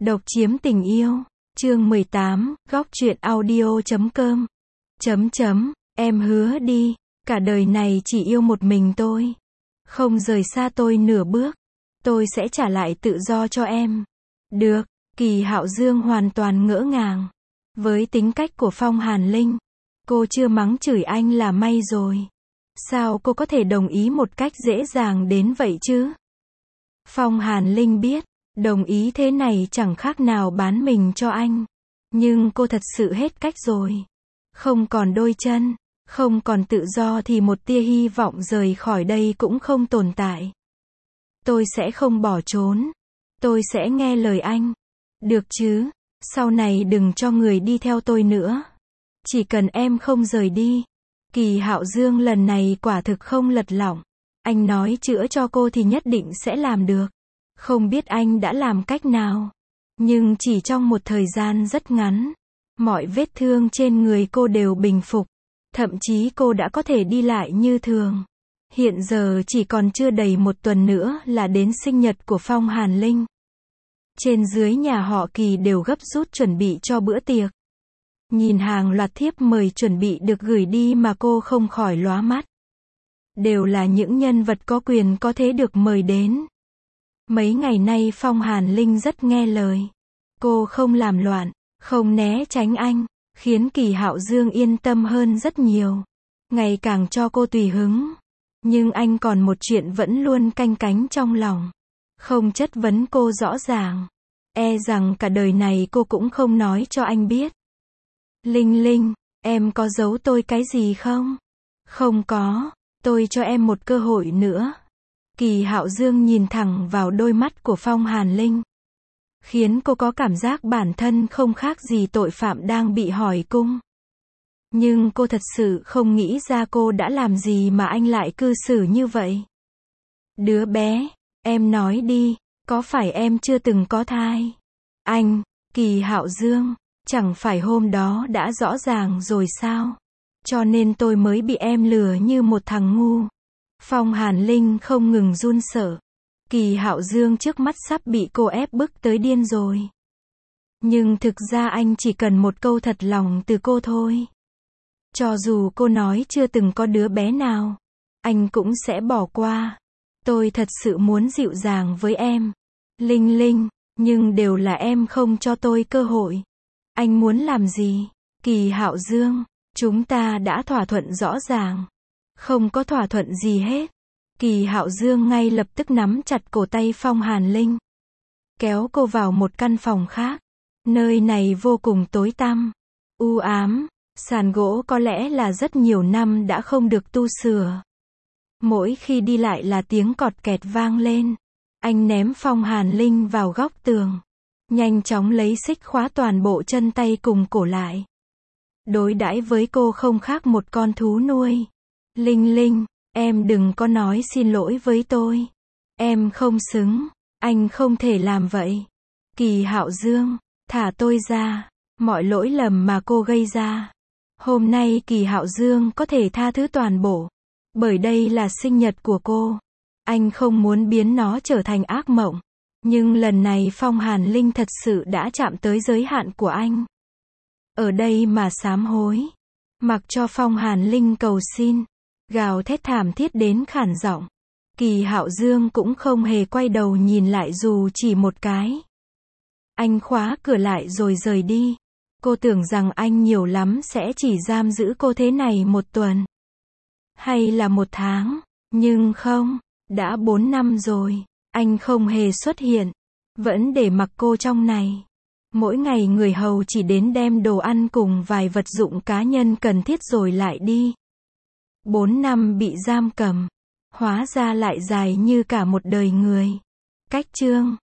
Độc chiếm tình yêu. Chương 18, góc truyện audio.com. Em hứa đi, cả đời này chỉ yêu một mình tôi. Không rời xa tôi nửa bước. Tôi sẽ trả lại tự do cho em. Được, Kỳ Hạo Dương hoàn toàn ngỡ ngàng. Với tính cách của Phong Hàn Linh, cô chưa mắng chửi anh là may rồi. Sao cô có thể đồng ý một cách dễ dàng đến vậy chứ? Phong Hàn Linh biết, đồng ý thế này chẳng khác nào bán mình cho anh. Nhưng cô thật sự hết cách rồi. Không còn đôi chân, không còn tự do thì một tia hy vọng rời khỏi đây cũng không tồn tại. Tôi sẽ không bỏ trốn. Tôi sẽ nghe lời anh. Được chứ, sau này đừng cho người đi theo tôi nữa. Chỉ cần em không rời đi. Kỳ Hạo Dương lần này quả thực không lật lọng. Anh nói chữa cho cô thì nhất định sẽ làm được. Không biết anh đã làm cách nào. Nhưng chỉ trong một thời gian rất ngắn, mọi vết thương trên người cô đều bình phục. Thậm chí cô đã có thể đi lại như thường. Hiện giờ chỉ còn chưa đầy một tuần nữa là đến sinh nhật của Phong Hàn Linh. Trên dưới nhà họ Kỳ đều gấp rút chuẩn bị cho bữa tiệc. Nhìn hàng loạt thiếp mời chuẩn bị được gửi đi mà cô không khỏi lóa mắt. Đều là những nhân vật có quyền có thế được mời đến. Mấy ngày nay Phong Hàn Linh rất nghe lời. Cô không làm loạn, không né tránh anh, khiến Kỳ Hạo Dương yên tâm hơn rất nhiều. Ngày càng cho cô tùy hứng. Nhưng anh còn một chuyện vẫn luôn canh cánh trong lòng. Không chất vấn cô rõ ràng. E rằng cả đời này cô cũng không nói cho anh biết. Linh Linh, em có giấu tôi cái gì không? Không có, tôi cho em một cơ hội nữa. Kỳ Hạo Dương nhìn thẳng vào đôi mắt của Phong Hàn Linh. Khiến cô có cảm giác bản thân không khác gì tội phạm đang bị hỏi cung. Nhưng cô thật sự không nghĩ ra cô đã làm gì mà anh lại cư xử như vậy. Đứa bé, em nói đi, có phải em chưa từng có thai? Anh, Kỳ Hạo Dương, chẳng phải hôm đó đã rõ ràng rồi sao? Cho nên tôi mới bị em lừa như một thằng ngu. Phong Hàn Linh không ngừng run sợ. Kỳ Hạo Dương trước mắt sắp bị cô ép bức tới điên rồi. Nhưng thực ra anh chỉ cần một câu thật lòng từ cô thôi. Cho dù cô nói chưa từng có đứa bé nào, anh cũng sẽ bỏ qua. Tôi thật sự muốn dịu dàng với em, Linh Linh, nhưng đều là em không cho tôi cơ hội. Anh muốn làm gì? Kỳ Hạo Dương, chúng ta đã thỏa thuận rõ ràng. Không có thỏa thuận gì hết. Kỳ Hạo Dương ngay lập tức nắm chặt cổ tay Phong Hàn Linh. Kéo cô vào một căn phòng khác. Nơi này vô cùng tối tăm, u ám, sàn gỗ có lẽ là rất nhiều năm đã không được tu sửa. Mỗi khi đi lại là tiếng cọt kẹt vang lên. Anh ném Phong Hàn Linh vào góc tường. Nhanh chóng lấy xích khóa toàn bộ chân tay cùng cổ lại. Đối đãi với cô không khác một con thú nuôi. Linh Linh, em đừng có nói xin lỗi với tôi. Em không xứng, anh không thể làm vậy. Kỳ Hạo Dương, thả tôi ra. Mọi lỗi lầm mà cô gây ra, hôm nay Kỳ Hạo Dương có thể tha thứ toàn bộ. Bởi đây là sinh nhật của cô. Anh không muốn biến nó trở thành ác mộng. Nhưng lần này Phong Hàn Linh thật sự đã chạm tới giới hạn của anh. Ở đây mà sám hối. Mặc cho Phong Hàn Linh cầu xin, gào thét thảm thiết đến khản giọng. Kỳ Hạo Dương cũng không hề quay đầu nhìn lại dù chỉ một cái. Anh khóa cửa lại rồi rời đi. Cô tưởng rằng anh nhiều lắm sẽ chỉ giam giữ cô thế này một tuần. Hay là một tháng. Nhưng không, đã 4 năm rồi. Anh không hề xuất hiện. Vẫn để mặc cô trong này. Mỗi ngày người hầu chỉ đến đem đồ ăn cùng vài vật dụng cá nhân cần thiết rồi lại đi. 4 năm bị giam cầm. Hóa ra lại dài như cả một đời người. Cách chương